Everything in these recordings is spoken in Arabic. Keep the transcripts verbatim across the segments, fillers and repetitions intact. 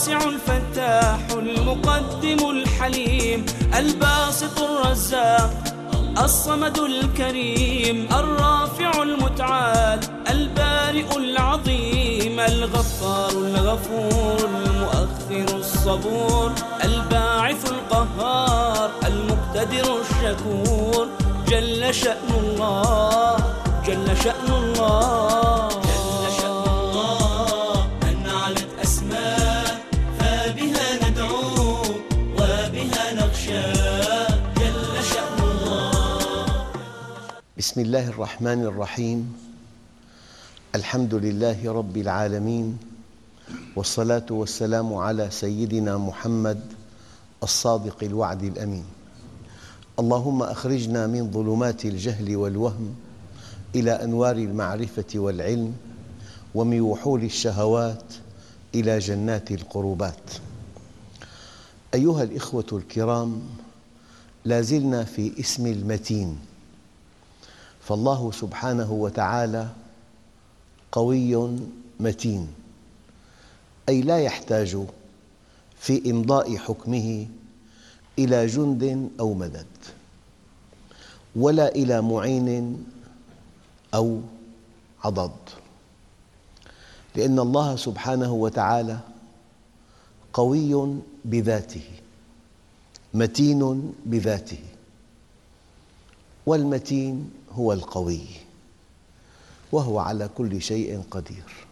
الواسع الفتاح المقدم الحليم الباسط الرزاق الصمد الكريم الرافع المتعال البارئ العظيم الغفار الغفور المؤخر الصبور الباعث القهار المقتدر الشكور جل شأن الله جل شأن الله جل شأن الله أن علت أسماء فبها ندعو وبها نخشى جل شأن الله. بسم الله الرحمن الرحيم. الحمد لله رب العالمين، والصلاة والسلام على سيدنا محمد الصادق الوعد الأمين. اللهم أخرجنا من ظلمات الجهل والوهم إلى أنوار المعرفة والعلم، ومن وحول الشهوات إلى جنات القربات. أيها الإخوة الكرام، لا زلنا في اسم المتين، فالله سبحانه وتعالى قوي متين، أي لا يحتاج في إمضاء حكمه إلى جند أو مدد، ولا إلى معين أو عضد، لأن الله سبحانه وتعالى قوي بذاته متين بذاته، والمتين هو القوي، وهو على كل شيء قدير.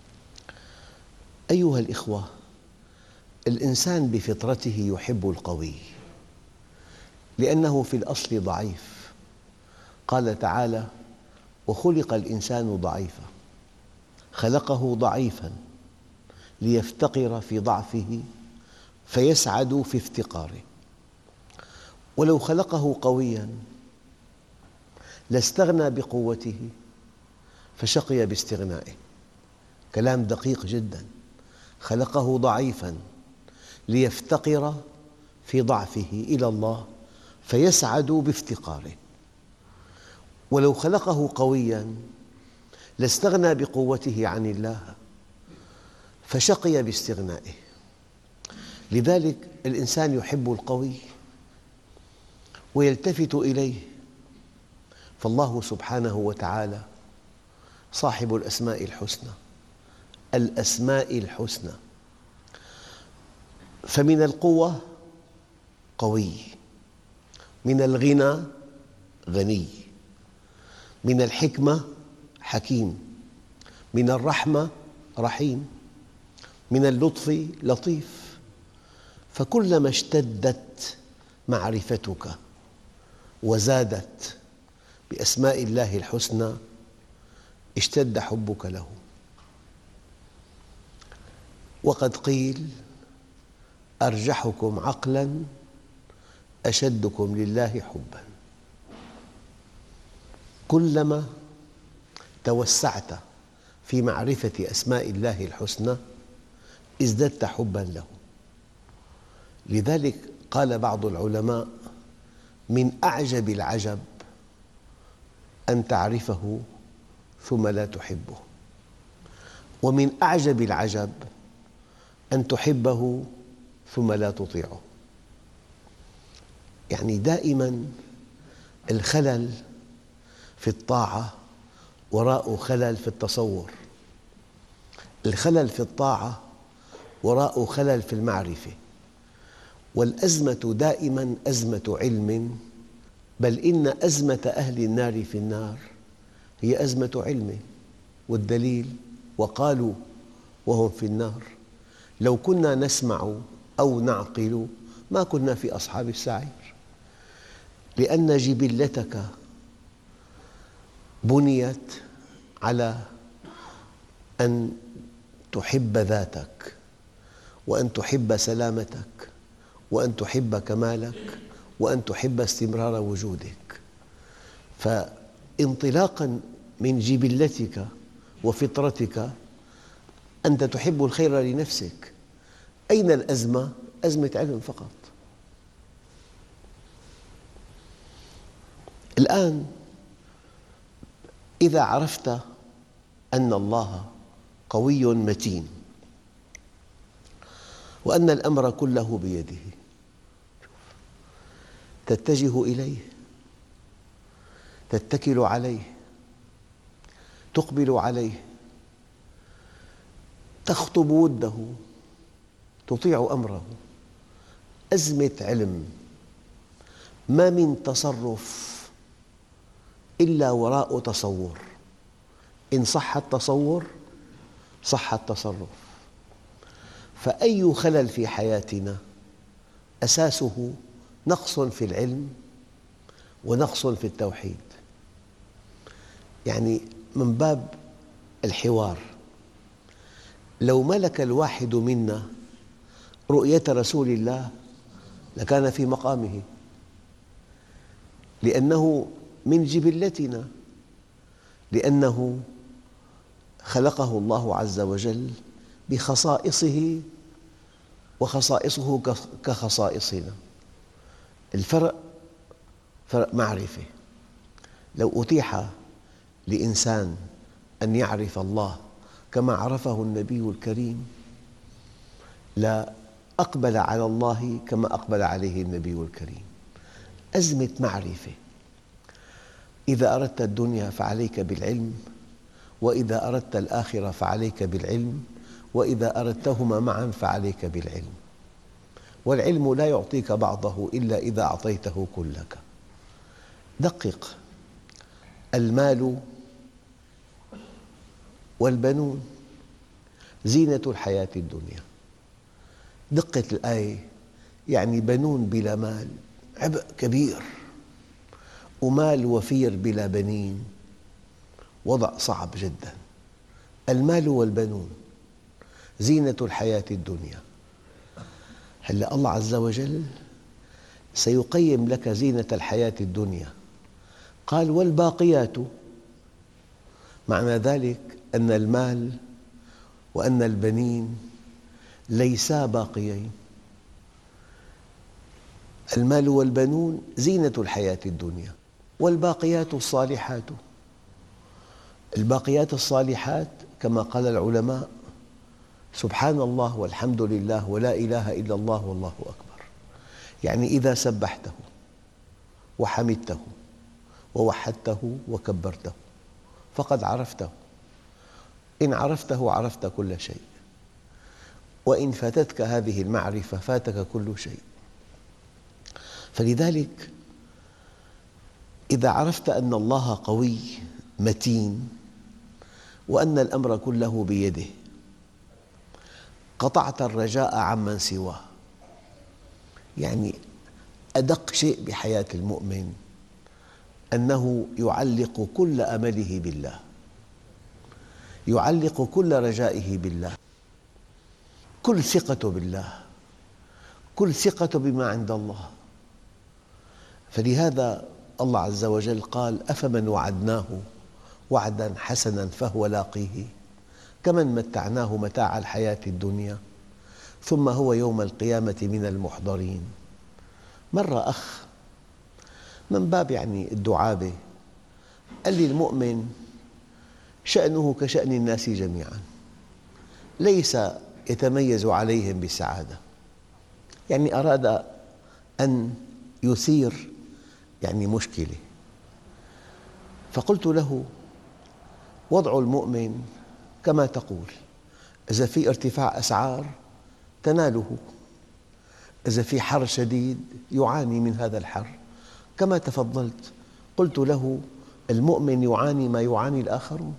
أيها الإخوة، الإنسان بفطرته يحب القوي لأنه في الأصل ضعيف. قال تعالى: وخلق الإنسان ضعيفا، خلقه ضعيفا ليفتقر في ضعفه فيسعد في افتقاره. ولو خلقه قويا لاستغنى بقوته فشقي باستغنائه. كلام دقيق جدا. خلقه ضعيفا ليفتقر في ضعفه إلى الله فيسعد بافتقاره. ولو خلقه قويا لاستغنى بقوته عن الله فشقي باستغنائه. لذلك الإنسان يحب القوي ويلتفت إليه، فالله سبحانه وتعالى صاحب الأسماء الحسنى الأسماء الحسنى فمن القوة قوي، من الغنى غني، من الحكمة حكيم، من الرحمة رحيم، من اللطف لطيف. فكلما اشتدت معرفتك وزادت بأسماء الله الحسنى اشتد حبك له. وقد قيل: أرجحكم عقلاً أشدكم لله حباً. كلما توسعت في معرفة أسماء الله الحسنى ازددت حباً له. لذلك قال بعض العلماء: من أعجب العجب أن تعرفه ثم لا تحبه، ومن أعجب العجب أن تحبه ثم لا تطيعه. يعني دائماً الخلل في الطاعة وراء خلل في التصور، الخلل في الطاعة وراء خلل في المعرفة. والأزمة دائماً أزمة علم، بل إن أزمة أهل النار في النار هي أزمة علم. والدليل: وقالوا وهم في النار لو كنا نسمع أو نعقل ما كنا في أصحاب السعير. لأن جبلتك بنيت على أن تحب ذاتك، وأن تحب سلامتك، وأن تحب كمالك، وأن تحب استمرار وجودك. فانطلاقاً من جبلتك وفطرتك أنت تحب الخير لنفسك. أين الأزمة؟ أزمة علم فقط. الآن إذا عرفت أن الله قوي متين وأن الأمر كله بيده. تتجه إليه، تتكل عليه، تقبل عليه، تخطب وده، تطيع أمره. أزمة علم، ما من تصرف إلا وراء تصور، إن صح التصور صح التصرف. فأي خلل في حياتنا أساسه نقص في العلم ونقص في التوحيد. يعني من باب الحوار، لو ملك الواحد منا رؤية رسول الله لكان في مقامه، لأنه من جبلتنا، لأنه خلقه الله عز وجل بخصائصه وخصائصه كخصائصنا. الفرق فرق معرفة. لو أتيح لإنسان أن يعرف الله كما عرفه النبي الكريم لا أقبل على الله كما أقبل عليه النبي الكريم. أزمة معرفة. إذا أردت الدنيا فعليك بالعلم، وإذا أردت الآخرة فعليك بالعلم، وإذا أردتهما معا فعليك بالعلم. والعلم لا يعطيك بعضه إلا إذا أعطيته كلك. دقق: المال والبنون زينة الحياة الدنيا. دقة الآية، يعني بنون بلا مال عبء كبير، ومال وفير بلا بنين وضع صعب جدا. المال والبنون زينة الحياة الدنيا. هلأ الله عز وجل سيقيم لك زينة الحياة الدنيا، قال والباقيات، معنى ذلك أن المال وأن البنين ليسا باقيين. المال والبنون زينة الحياة الدنيا، والباقيات الصالحات. الباقيات الصالحات كما قال العلماء: سبحان الله والحمد لله ولا إله إلا الله والله أكبر. يعني إذا سبحته وحمدته ووحدته وكبرته فقد عرفته. إن عرفته عرفت كل شيء، وإن فاتتك هذه المعرفة فاتك كل شيء. فلذلك إذا عرفت أن الله قوي متين وأن الأمر كله بيده، قطعت الرجاء عمن سواه. يعني أدق شيء بحياة المؤمن أنه يعلق كل أمله بالله، يعلق كل رجائه بالله، كل ثقته بالله، كل ثقته بما عند الله. فلهذا الله عز وجل قال: أفمن وعدناه وعدا حسنا فهو لاقيه كمن متعناه متاع الحياة الدنيا ثم هو يوم القيامة من المحضرين. مرة أخ من باب يعني الدعابة قال لي: المؤمن شأنه كشأن الناس جميعا، ليس يتميز عليهم بالسعادة. يعني أراد أن يثير يعني مشكلة، فقلت له: وضع المؤمن كما تقول، إذا في ارتفاع أسعار تناله، إذا في حر شديد يعاني من هذا الحر كما تفضلت. قلت له: المؤمن يعاني ما يعاني الآخرون،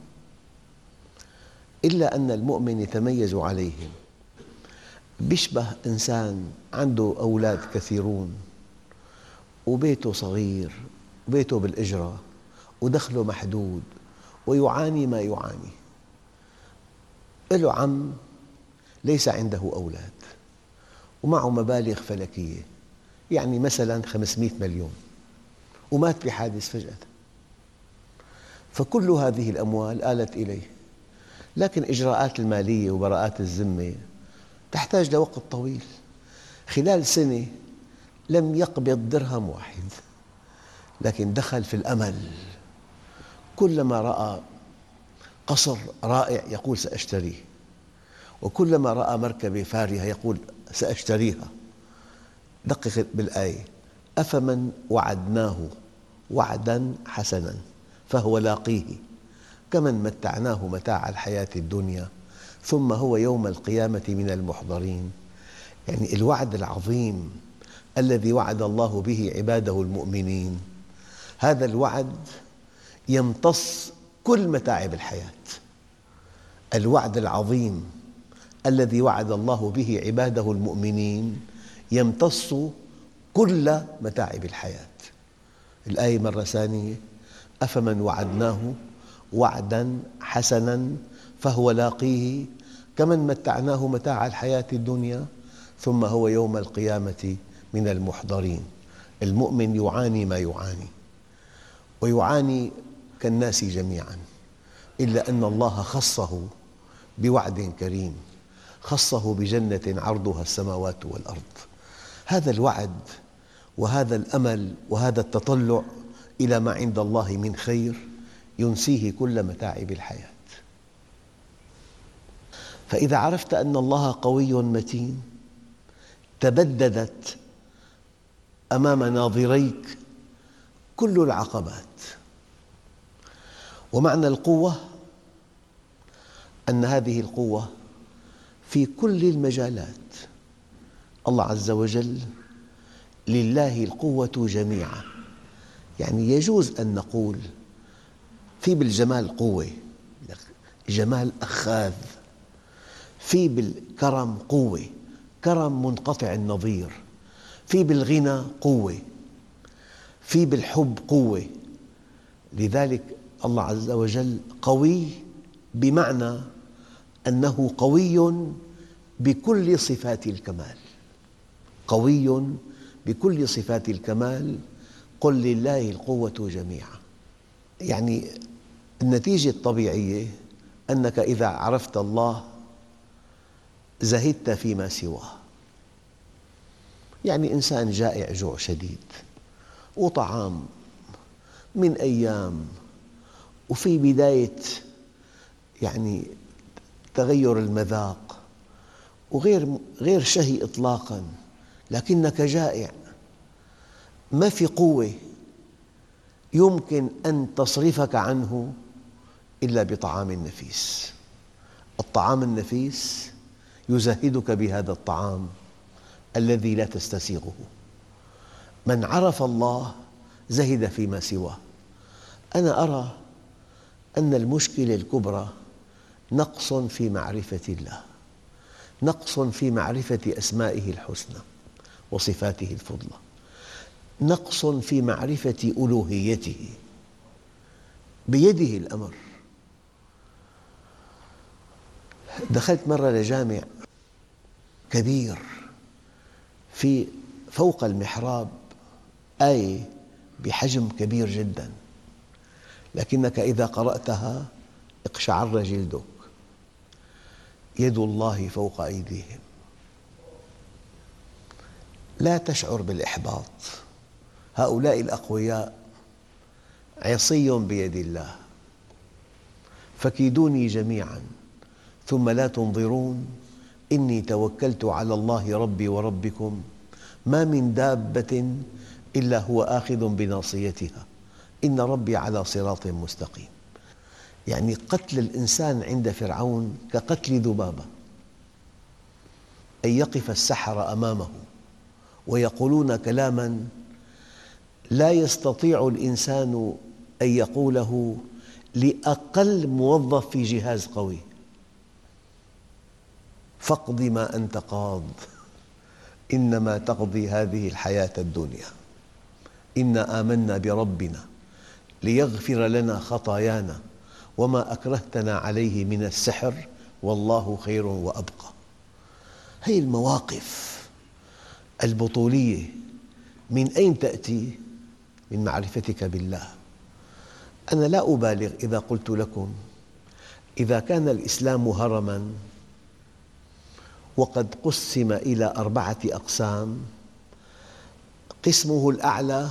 إلا أن المؤمن يتميز عليهم. بيشبه إنسان عنده أولاد كثيرون وبيته صغير وبيته بالإجرة ودخله محدود ويعاني ما يعاني. له عم ليس عنده أولاد ومعه مبالغ فلكية، يعني مثلا خمسمئة مليون، ومات بحادث فجأة، فكل هذه الأموال آلت إليه. لكن إجراءات المالية وبراءات الذمة تحتاج لوقت طويل. خلال سنة لم يقبض درهم واحد، لكن دخل في الأمل. كلما رأى قصر رائع يقول: سأشتريه، وكلما رأى مركبة فارهة يقول: سأشتريها. دقق بالآية: أفمن وعدناه وعدا حسنا فهو لاقيه كمن متعناه متاع الحياة الدنيا ثم هو يوم القيامة من المحضرين. يعني الوعد العظيم الذي وعد الله به عباده المؤمنين، هذا الوعد يمتص كل متاعب الحياة. الوعد العظيم الذي وعد الله به عباده المؤمنين يمتص كل متاعب الحياة. الآية مرة ثانية: أفمن وعدناه وعدا حسنا فهو لاقيه كمن متعناه متاع الحياة الدنيا ثم هو يوم القيامة من المحضرين. المؤمن يعاني ما يعاني، ويعاني كالناس جميعا، إلا أن الله خصه بوعد كريم، خصه بجنة عرضها السماوات والأرض. هذا الوعد وهذا الأمل وهذا التطلع إلى ما عند الله من خير ينسيه كل متاعب الحياة. فإذا عرفت أن الله قوي متين تبددت أمام ناظريك كل العقبات. ومعنى القوة أن هذه القوة في كل المجالات. الله عز وجل لله القوة جميعا، يعني يجوز أن نقول في بالجمال قوة، جمال أخاذ، في بالكرم قوة، كرم منقطع النظير، في بالغنى قوة، في بالحب قوة. لذلك الله عز وجل قوي بمعنى أنه قوي بكل صفات الكمال، قوي بكل صفات الكمال. قل لله القوة جميعا. يعني النتيجة الطبيعية أنك إذا عرفت الله زهدت فيما سواه. يعني إنسان جائع جوع شديد وطعام من أيام وفي بداية يعني تغير المذاق وغير غير شهي إطلاقاً، لكنك جائع، ما في قوة يمكن أن تصرفك عنه إلا بطعام نفيس. الطعام النفيس يزهدك بهذا الطعام الذي لا تستسيغه. من عرف الله زهد فيما سواه. أنا أرى أن المشكلة الكبرى نقص في معرفة الله، نقص في معرفة أسمائه الحسنى وصفاته الفضلى، نقص في معرفة ألوهيته. بيده الأمر. دخلت مرة لجامع كبير، في فوق المحراب آية بحجم كبير جداً، لكنك إذا قرأتها اقشعر جلدك: يد الله فوق أيديهم. لا تشعر بالإحباط. هؤلاء الأقوياء عصي بيد الله. فكيدوني جميعاً ثم لا تنظرون إني توكلت على الله ربي وربكم ما من دابة إلا هو آخذ بناصيتها إن ربي على صراط مستقيم. يعني قتل الإنسان عند فرعون كقتل ذبابة. أن يقف السحرة أمامه ويقولون كلاماً لا يستطيع الإنسان أن يقوله لأقل موظف في جهاز قوي: فاقض ما أنت قاض إنما تقضي هذه الحياة الدنيا إنا آمنا بربنا ليغفر لنا خطايانا وما أكرهتنا عليه من السحر والله خير وأبقى. هذه المواقف البطولية من أين تأتي؟ من معرفتك بالله. أنا لا أبالغ إذا قلت لكم إذا كان الإسلام هرماً وقد قسم إلى أربعة أقسام، قسمه الأعلى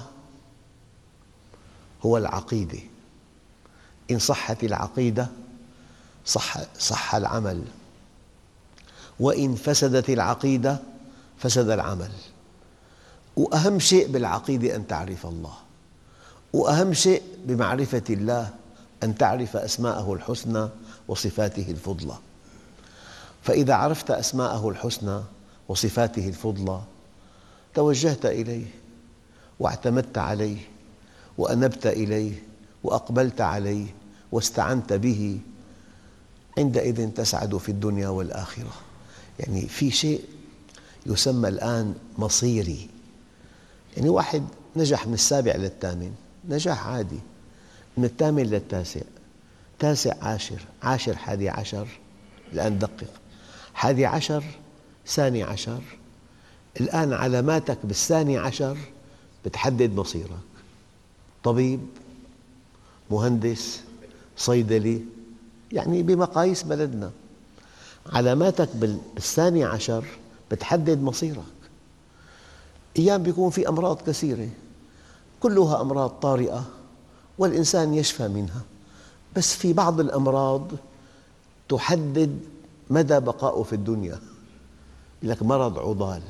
هو العقيدة. إن صحت العقيدة صح, صح العمل، وإن فسدت العقيدة فسد العمل. وأهم شيء بالعقيدة أن تعرف الله، وأهم شيء بمعرفة الله أن تعرف أسماءه الحسنى وصفاته الفضلى. فإذا عرفت أسماءه الحسنى وصفاته الفضلى توجهت إليه واعتمدت عليه وأنبت إليه وأقبلت عليه واستعنت به، عندئذ تسعد في الدنيا والآخرة. يعني في شيء يسمى الآن مصيري، يعني واحد نجح من السابع للثامن نجاح عادي، من الثامن للتاسع، تاسع عاشر، عاشر حادي عشر، الآن دقق، حادي عشر ثاني عشر، الآن علاماتك بالثاني عشر بتحدد مصيرك، طبيب، مهندس، صيدلي، يعني بمقاييس بلدنا علاماتك بالثاني عشر بتحدد مصيرك. أيام بيكون في أمراض كثيرة كلها أمراض طارئة والإنسان يشفى منها، بس في بعض الأمراض تحدد مدى بقائه في الدنيا، لك مرض عضال.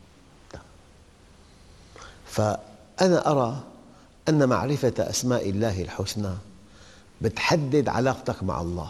فأنا أرى أن معرفة أسماء الله الحسنى بتحدد علاقتك مع الله.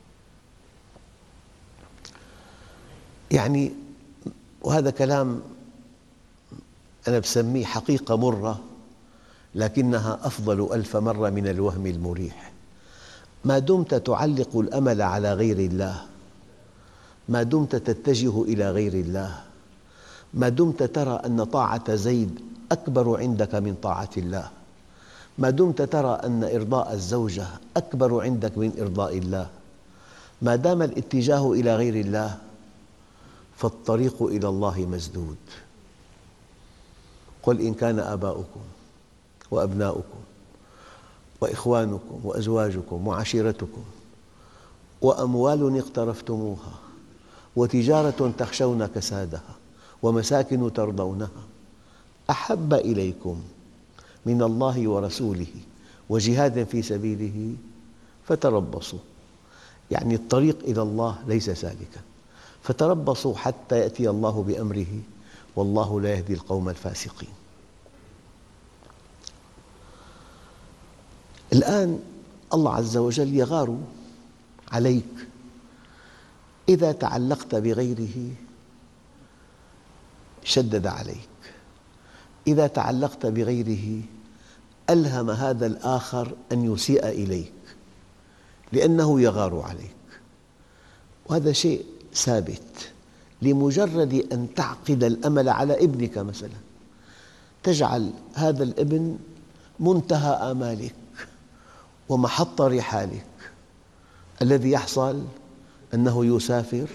يعني وهذا كلام أنا بسميه حقيقة مرة لكنها أفضل ألف مرة من الوهم المريح. ما دمت تعلق الأمل على غير الله، ما دمت تتجه إلى غير الله، ما دمت ترى أن طاعة زيد أكبر عندك من طاعة الله، ما دمت ترى أن إرضاء الزوجة أكبر عندك من إرضاء الله، ما دام الاتجاه إلى غير الله فالطريق إلى الله مسدود. قل إن كان آباؤكم وأبناؤكم وإخوانكم وأزواجكم وعشيرتكم وأموال اقترفتموها وتجارة تخشون كسادها ومساكن ترضونها أحب إليكم من الله ورسوله وجهاد في سبيله فتربصوا. يعني الطريق إلى الله ليس سالكا، فتربصوا حتى يأتي الله بأمره والله لا يهدي القوم الفاسقين. الآن الله عز وجل يغار عليك إذا تعلقت بغيره شدد عليك، إذا تعلقت بغيره ألهم هذا الآخر أن يسيء إليك لأنه يغار عليك، وهذا شيء ثابت. لمجرد أن تعقد الأمل على ابنك مثلا، تجعل هذا الابن منتهى آمالك ومحط رحالك، الذي يحصل أنه يسافر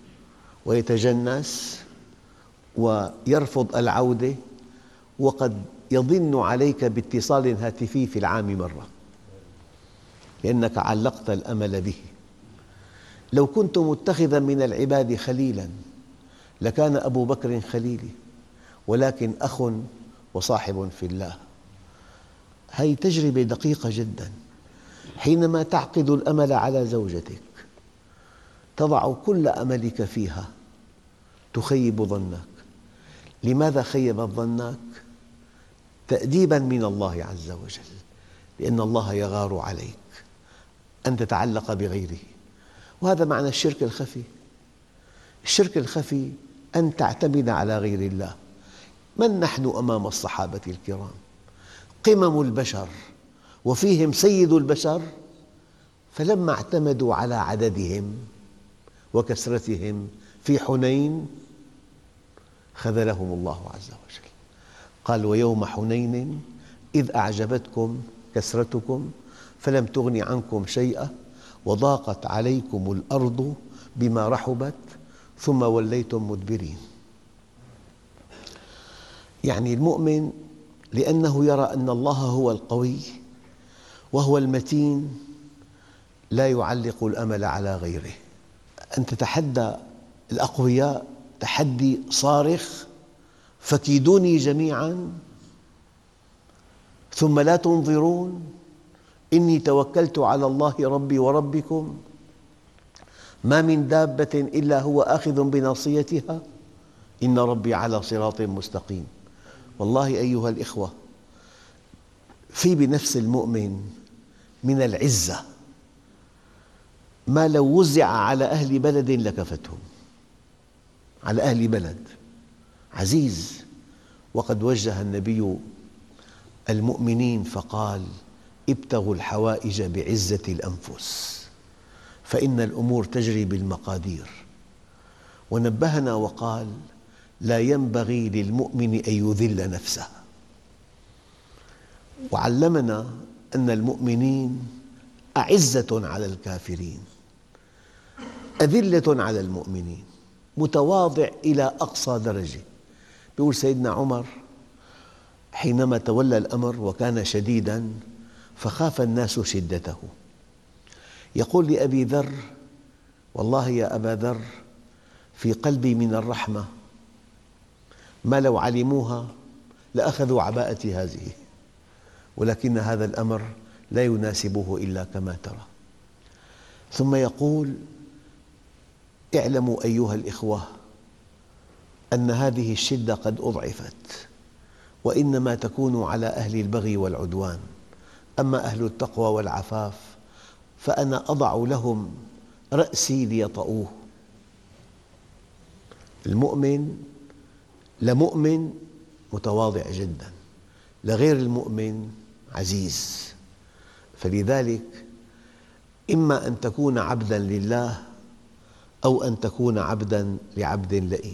ويتجنس ويرفض العودة، وقد يضن عليك باتصال هاتفي في العام مرة لأنك علقت الأمل به. لو كنت متخذا من العباد خليلا لكان أبو بكر خليلي، ولكن أخ وصاحب في الله. هذه تجربة دقيقة جدا. حينما تعقد الأمل على زوجتك تضع كل أملك فيها، تخيب ظنك. لماذا خيبت ظنك؟ تأديباً من الله عز وجل، لأن الله يغار عليك أن تتعلق بغيره. وهذا معنى الشرك الخفي. الشرك الخفي أن تعتمد على غير الله. من نحن أمام الصحابة الكرام؟ قمم البشر وفيهم سيد البشر، فلما اعتمدوا على عددهم وكثرتهم في حنين خذلهم الله عز وجل. قال ويوم حنين إذ أعجبتكم كثرتكم فلم تغن عنكم شيئا وضاقت عليكم الأرض بما رحبت ثم وليتم مدبرين. يعني المؤمن لأنه يرى أن الله هو القوي وهو المتين لا يعلق الأمل على غيره. أن تتحدى الأقوياء تحدي صارخ، فكيدوني جميعا ثم لا تنظرون إني توكلت على الله ربي وربكم ما من دابة إلا هو آخذ بناصيتها إن ربي على صراط مستقيم. والله أيها الإخوة، في بنفس المؤمن من العزة ما لو وزع على أهل بلد لكفتهم، على أهل بلد عزيز. وقد وجه النبي المؤمنين فقال: ابتغوا الحوائج بعزة الأنفس فإن الأمور تجري بالمقادير. ونبهنا وقال: لا ينبغي للمؤمن أن يذل نفسه. وعلمنا أن المؤمنين أعزة على الكافرين، أذلة على المؤمنين، متواضع إلى أقصى درجة. يقول سيدنا عمر حينما تولى الأمر وكان شديداً فخاف الناس شدته، يقول لأبي ذر: والله يا أبا ذر، في قلبي من الرحمة ما لو علموها لأخذوا عباءتي هذه، ولكن هذا الأمر لا يناسبه إلا كما ترى. ثم يقول: اعلموا أيها الإخوة أن هذه الشدة قد أضعفت، وإنما تكون على أهل البغي والعدوان، أما أهل التقوى والعفاف فأنا أضع لهم رأسي ليطؤوه. المؤمن لمؤمن متواضع جداً، لغير المؤمن عزيز. فلذلك إما أن تكون عبداً لله أو أن تكون عبداً لعبد لئيم.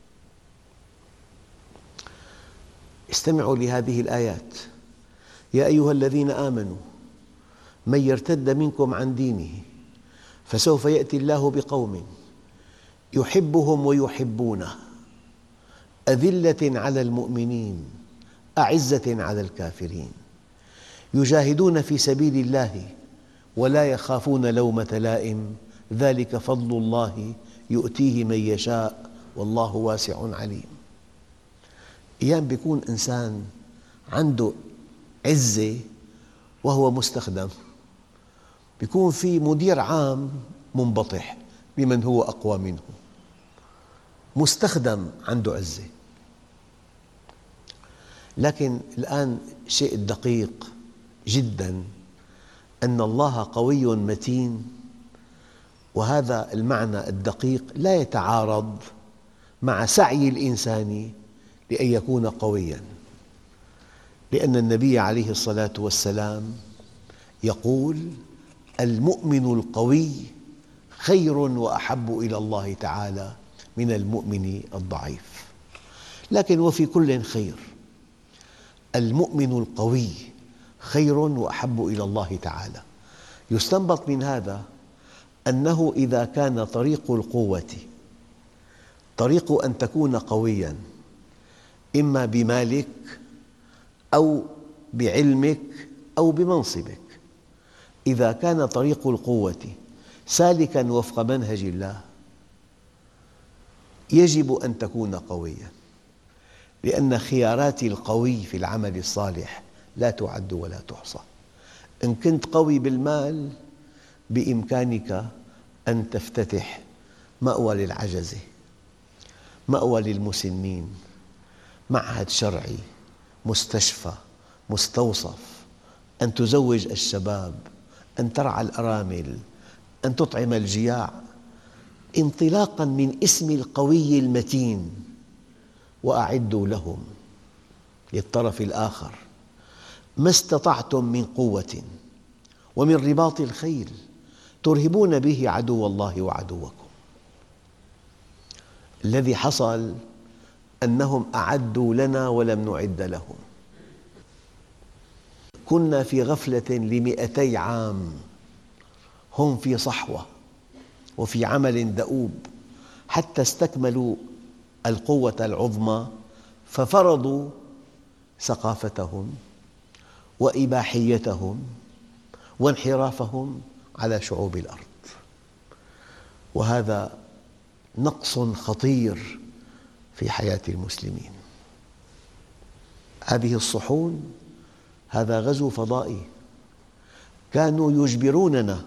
استمعوا لهذه الآيات: يا أيها الذين آمنوا من يرتد منكم عن دينه فسوف يأتي الله بقوم يحبهم ويحبونه أذلة على المؤمنين أعزة على الكافرين يجاهدون في سبيل الله ولا يخافون لومة لائم ذلك فضل الله يؤتيه من يشاء والله واسع عليم. أيام بيكون إنسان عنده عزة وهو مستخدم، بيكون في مدير عام منبطح بمن هو أقوى منه، مستخدم عنده عزة. لكن الآن شيء دقيق جداً أن الله قوي متين، وهذا المعنى الدقيق لا يتعارض مع سعي الإنسان لأن يكون قوياً، لأن النبي عليه الصلاة والسلام يقول: المؤمن القوي خير وأحب إلى الله تعالى من المؤمن الضعيف. لكن وفي كل خير، المؤمن القوي خير وأحب إلى الله تعالى. يستنبط من هذا أنه إذا كان طريق القوة طريق أن تكون قوياً إما بمالك أو بعلمك أو بمنصبك، إذا كان طريق القوة سالكاً وفق منهج الله يجب أن تكون قوياً، لأن خيارات القوي في العمل الصالح لا تعد ولا تحصى. إن كنت قوي بالمال بإمكانك أن تفتتح مأوى للعجزة، مأوى للمسنين، معهد شرعي، مستشفى، مستوصف، أن تزوج الشباب، أن ترعى الأرامل، أن تطعم الجياع، انطلاقاً من اسم القوي المتين. وأعدوا لهم للطرف الآخر ما استطعتم من قوة ومن رباط الخيل ترهبون به عدو الله وعدوكم. الذي حصل أنهم أعدوا لنا ولم نعد لهم. كنا في غفلة لمئتي عام، هم في صحوة وفي عمل دؤوب حتى استكملوا القوة العظمى، ففرضوا ثقافتهم وإباحيتهم وانحرافهم على شعوب الأرض. وهذا نقص خطير في حياة المسلمين. هذه الصحون، هذا غزو فضائي، كانوا يجبروننا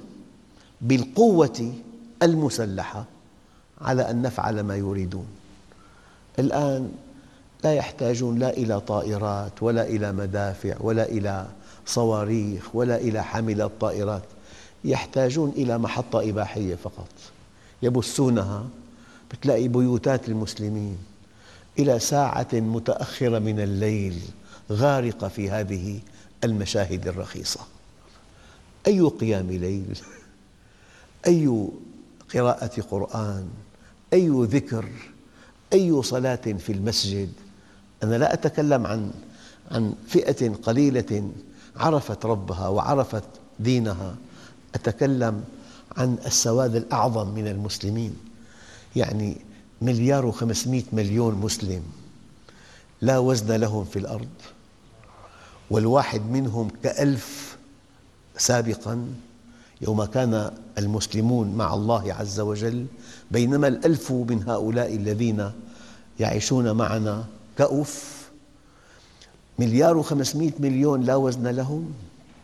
بالقوة المسلحة على أن نفعل ما يريدون. الآن لا يحتاجون لا إلى طائرات ولا إلى مدافع ولا إلى صواريخ ولا إلى حاملات طائرات، يحتاجون إلى محطة إباحية فقط يبثونها، بتلاقي بيوتات المسلمين إلى ساعة متأخرة من الليل غارقة في هذه المشاهد الرخيصة. أي قيام ليل، أي قراءة قرآن، أي ذكر، أي صلاة في المسجد. أنا لا أتكلم عن عن فئة قليلة عرفت ربها وعرفت دينها، أتكلم عن السواد الأعظم من المسلمين، يعني مليار وخمسمئة مليون مسلم لا وزن لهم في الأرض، والواحد منهم كألف سابقاً يوم كان المسلمون مع الله عز وجل، بينما الألف من هؤلاء الذين يعيشون معنا كأف. مليار وخمسمئة مليون لا وزن لهم،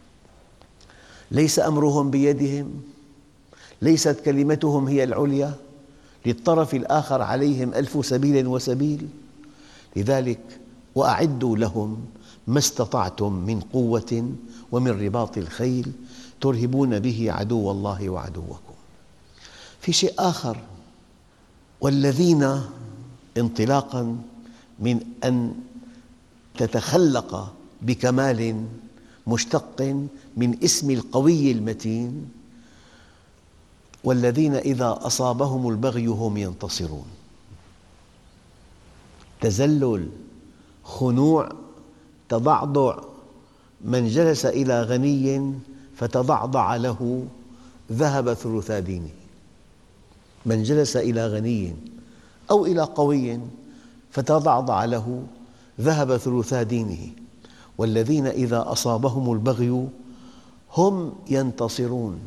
ليس أمرهم بيدهم، ليست كلمتهم هي العليا، للطرف الآخر عليهم ألف سبيل وسبيل. لذلك وأعدوا لهم ما استطعتم من قوة ومن رباط الخيل ترهبون به عدو الله وعدوكم. في شيء آخر، والذين انطلاقاً من أن تتخلق بكمال مشتق من اسم القوي المتين، والذين إذا أصابهم البغي هم ينتصرون. تذلل، خنوع، تضعضع. من جلس إلى غني فتضعضع له ذهب ثلثا دينه. من جلس إلى غني أو إلى قوي فتضعضع له ذهب ثلثا دينه. والذين إذا أصابهم البغي هم ينتصرون.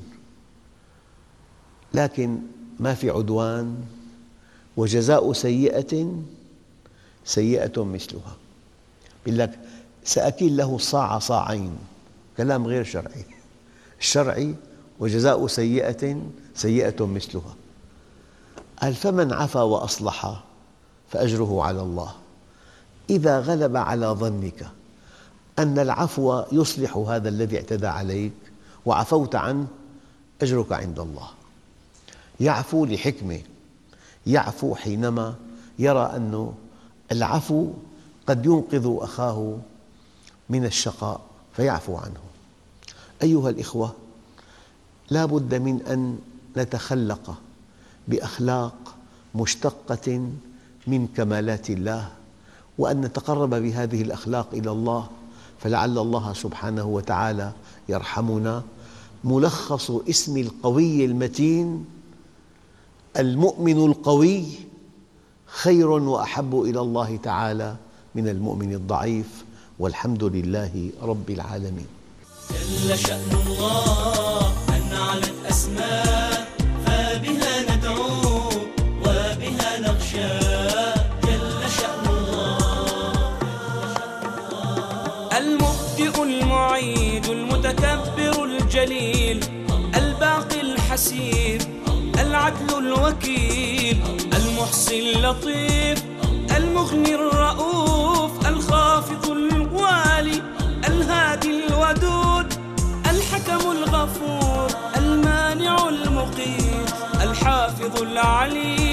لكن ما في عدوان، وجزاء سيئة سيئة مثلها. يقول لك سأكل له صاع صاعين، كلام غير شرعي. الشرعي وجزاء سيئة سيئة مثلها. قال فمن عفا وأصلح فأجره على الله. إذا غلب على ظنك أن العفو يصلح هذا الذي اعتدى عليك وعفوت عنه، أجرك عند الله. يعفو لحكمة، يعفو حينما يرى أن العفو قد ينقذ أخاه من الشقاء فيعفو عنه. أيها الإخوة، لا بد من أن نتخلق بأخلاق مشتقة من كمالات الله، وأن نتقرب بهذه الأخلاق إلى الله، فلعل الله سبحانه وتعالى يرحمنا. ملخص اسم القوي المتين: المؤمن القوي خير وأحب إلى الله تعالى من المؤمن الضعيف، والحمد لله رب العالمين. جل شأن الله أن علت أسماء، فبها ندعو وبها نخشى. جل شأن الله. المبدئ المعيد المتكبر الجليل، الباقي الحسيب، العدل الوكيل، المحصي اللطيف، المغني الرؤوف، الخافض الوالي، الهادي الودود، الحكم الغفور، المانع المقيت، الحافظ العليم.